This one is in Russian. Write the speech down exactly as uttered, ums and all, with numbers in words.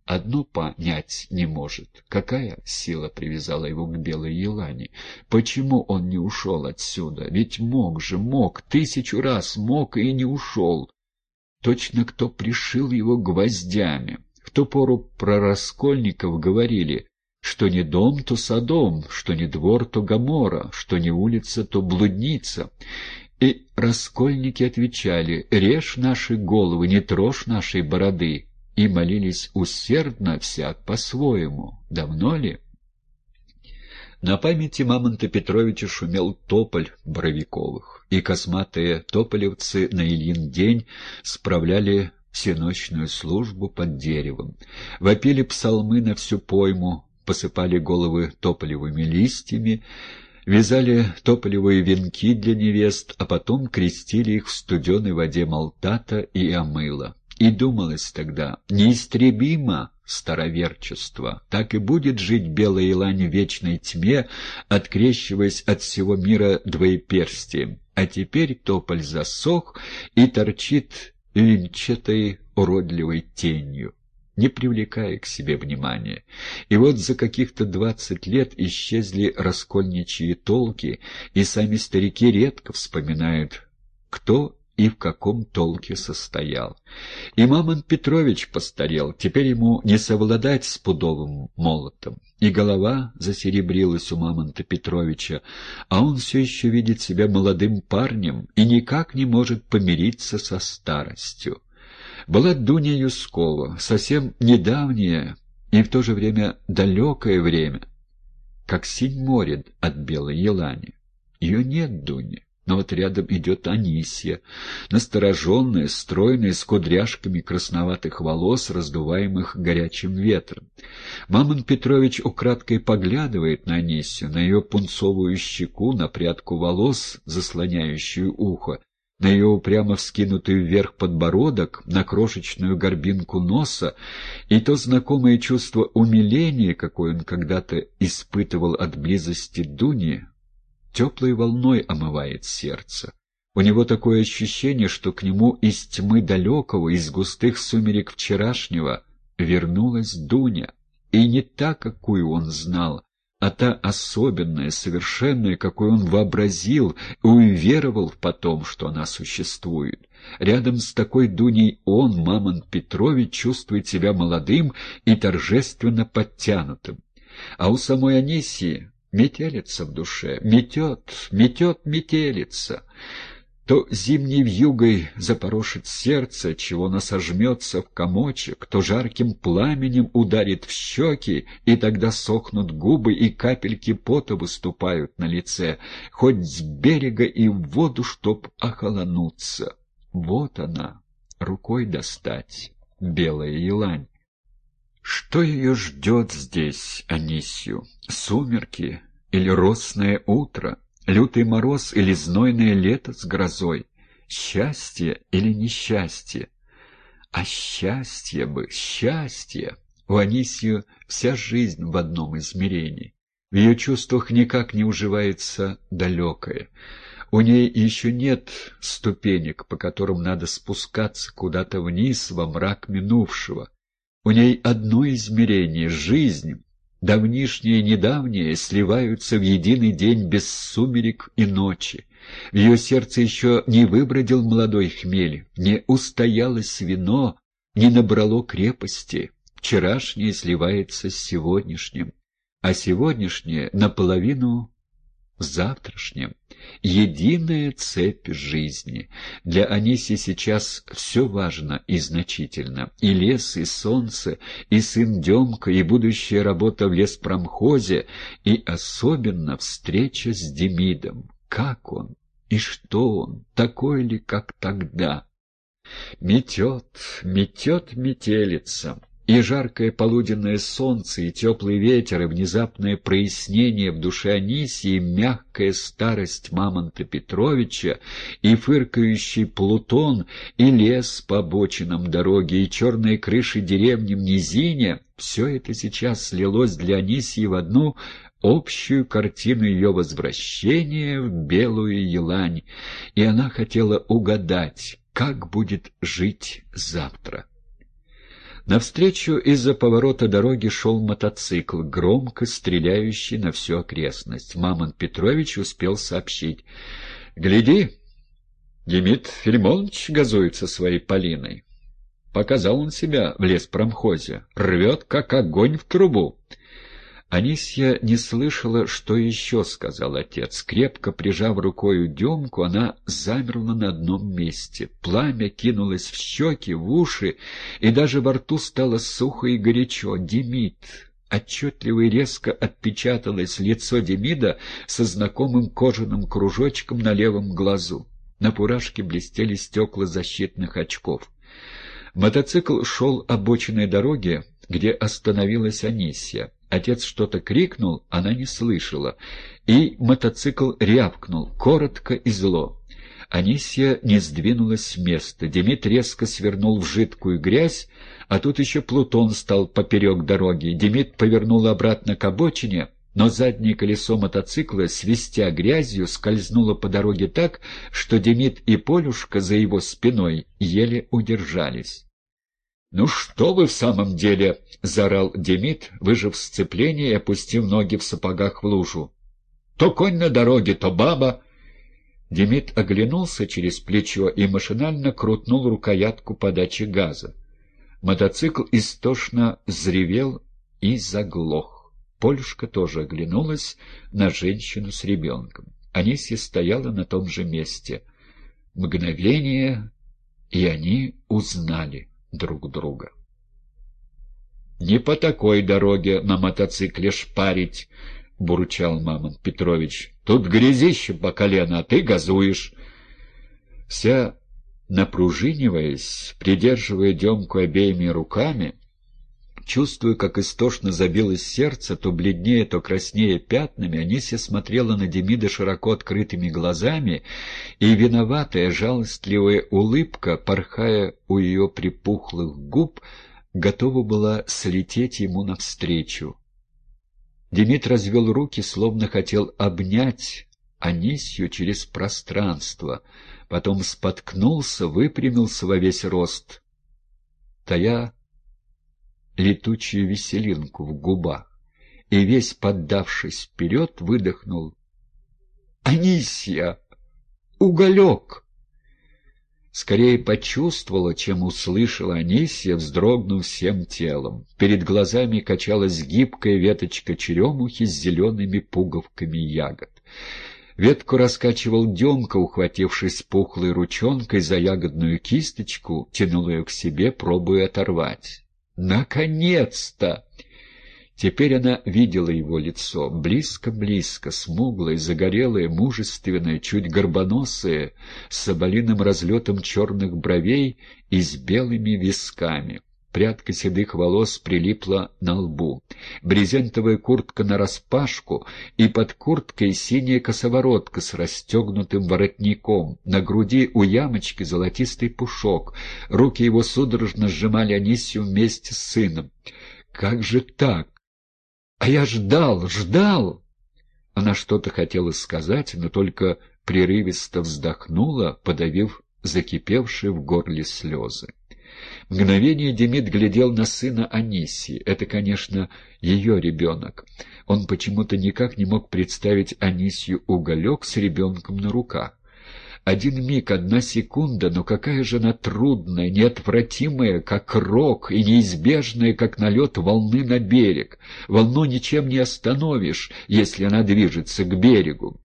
Одно понять не может. Какая сила привязала его к белой елани? Почему он не ушел отсюда? Ведь мог же, мог, тысячу раз мог и не ушел. Точно кто пришил его гвоздями. В ту пору про раскольников говорили, что не дом, то Содом, что не двор, то Гоморра, что не улица, то блудница. И раскольники отвечали: «Режь наши головы, не трожь нашей бороды». И молились усердно всяк по-своему. Давно ли? На памяти Мамонта Петровича шумел тополь Боровиковых, и косматые тополевцы на Ильин день справляли всеночную службу под деревом. Вопили псалмы на всю пойму, посыпали головы тополевыми листьями, вязали тополевые венки для невест, а потом крестили их в студеной воде Малтата и Амыла. И думалось тогда: неистребимо староверчество, так и будет жить белая елань в вечной тьме, открещиваясь от всего мира двоеперстием. А теперь тополь засох и торчит лимчатой уродливой тенью, не привлекая к себе внимания. И вот за каких-то двадцать лет исчезли раскольничьи толки, и сами старики редко вспоминают, кто и в каком толке состоял. И Мамонт Петрович постарел, теперь ему не совладать с пудовым молотом. И голова засеребрилась у Мамонта Петровича, а он все еще видит себя молодым парнем и никак не может помириться со старостью. Была Дуня Юскова, совсем недавнее и в то же время далекое время, как синь моря от белой елани. Ее нет, Дуни. Но вот рядом идет Анисья, настороженная, стройная, с кудряшками красноватых волос, раздуваемых горячим ветром. Мамонт Петрович украдкой поглядывает на Анисью, на ее пунцовую щеку, на прядку волос, заслоняющую ухо, на ее упрямо вскинутый вверх подбородок, на крошечную горбинку носа, и то знакомое чувство умиления, какое он когда-то испытывал от близости Дуни, теплой волной омывает сердце. У него такое ощущение, что к нему из тьмы далекого, из густых сумерек вчерашнего вернулась Дуня. И не та, какую он знал, а та особенная, совершенная, какую он вообразил и уверовал потом, что она существует. Рядом с такой Дуней он, Мамонт Петрович, чувствует себя молодым и торжественно подтянутым. А у самой Анисии метелица в душе, метет, метет метелица. То зимней вьюгой запорошит сердце, чего она сожмется в комочек, то жарким пламенем ударит в щеки, и тогда сохнут губы, и капельки пота выступают на лице, хоть с берега и в воду, чтоб охолонуться. Вот она, рукой достать, белая елань. Что ее ждет здесь, Анисью? Сумерки или росное утро? Лютый мороз или знойное лето с грозой? Счастье или несчастье? А счастье бы, счастье! У Анисью вся жизнь в одном измерении. В ее чувствах никак не уживается далекое. У ней еще нет ступенек, по которым надо спускаться куда-то вниз во мрак минувшего. У ней одно измерение — жизнь. Давнишнее и недавнее сливаются в единый день без сумерек и ночи. В ее сердце еще не выбродил молодой хмель, не устоялось вино, не набрало крепости. Вчерашнее сливается с сегодняшним, а сегодняшнее наполовину завтрашним. Единая цепь жизни. Для Аниси сейчас все важно и значительно. И лес, и солнце, и сын Демка, и будущая работа в леспромхозе, и особенно встреча с Демидом. Как он? И что он? Такой ли, как тогда? Метет, метет метелица. И жаркое полуденное солнце, и теплый ветер, и внезапное прояснение в душе Анисии, и мягкая старость Мамонта Петровича, и фыркающий Плутон, и лес по обочинам дороги, и черные крыши деревни в низине — все это сейчас слилось для Анисии в одну общую картину ее возвращения в белую елань, и она хотела угадать, как будет жить завтра. Навстречу из-за поворота дороги шел мотоцикл, громко стреляющий на всю окрестность. Мамонт Петрович успел сообщить: «Гляди, Демид Филимонович газует со своей Полиной. Показал он себя в леспромхозе, рвет, как огонь в трубу». Анисья не слышала, что еще сказал отец. Крепко прижав рукою Демку, она замерла на одном месте. Пламя кинулось в щеки, в уши, и даже во рту стало сухо и горячо. «Демид!» Отчетливо и резко отпечаталось лицо Демида со знакомым кожаным кружочком на левом глазу. На фуражке блестели стекла защитных очков. Мотоцикл шел обочиной дороги, где остановилась Анисья. Отец что-то крикнул, она не слышала, и мотоцикл рявкнул, коротко и зло. Анисья не сдвинулась с места. Демид резко свернул в жидкую грязь, а тут еще Плутон стал поперек дороги. Демид повернул обратно к обочине, но заднее колесо мотоцикла, свистя грязью, скользнуло по дороге так, что Демид и Полюшка за его спиной еле удержались. «Ну что вы в самом деле?» — заорал Демид, выжав сцепление и опустив ноги в сапогах в лужу. «То конь на дороге, то баба!» Демид оглянулся через плечо и машинально крутнул рукоятку подачи газа. Мотоцикл истошно взревел и заглох. Полюшка тоже оглянулась на женщину с ребенком. Анисья стояла на том же месте. Мгновение, и они узнали друг друга. «Не по такой дороге на мотоцикле шпарить», — бурчал Мамонт Петрович. «Тут грязище по колено, а ты газуешь». Вся напружиниваясь, придерживая Демку обеими руками, чувствуя, как истошно забилось сердце, то бледнее, то краснее пятнами, Анисья смотрела на Демида широко открытыми глазами, и виноватая, жалостливая улыбка, порхая у ее припухлых губ, готова была слететь ему навстречу. Демид развел руки, словно хотел обнять Анисью через пространство, потом споткнулся, выпрямился во весь рост, тая летучую веселинку в губах, и, весь поддавшись вперед, выдохнул: «Анисья! Уголек!» Скорее почувствовала, чем услышала Анисья, вздрогнув всем телом. Перед глазами качалась гибкая веточка черемухи с зелеными пуговками ягод. Ветку раскачивал Демка, ухватившись пухлой ручонкой за ягодную кисточку, тянул ее к себе, пробуя оторвать. «Наконец-то!» Теперь она видела его лицо, близко-близко, смуглое, загорелое, мужественное, чуть горбоносое, с соболиным разлетом черных бровей и с белыми висками. Прядка седых волос прилипла на лбу. Брезентовая куртка нараспашку, и под курткой синяя косоворотка с расстегнутым воротником. На груди у ямочки золотистый пушок. Руки его судорожно сжимали Анисью вместе с сыном. «Как же так? А я ждал, ждал!» Она что-то хотела сказать, но только прерывисто вздохнула, подавив закипевшие в горле слезы. Мгновение Демид глядел на сына Анисьи. Это, конечно, ее ребенок. Он почему-то никак не мог представить Анисью Уголек с ребенком на руках. Один миг, одна секунда, но какая же она трудная, неотвратимая, как рок, и неизбежная, как налет волны на берег. Волну ничем не остановишь, если она движется к берегу.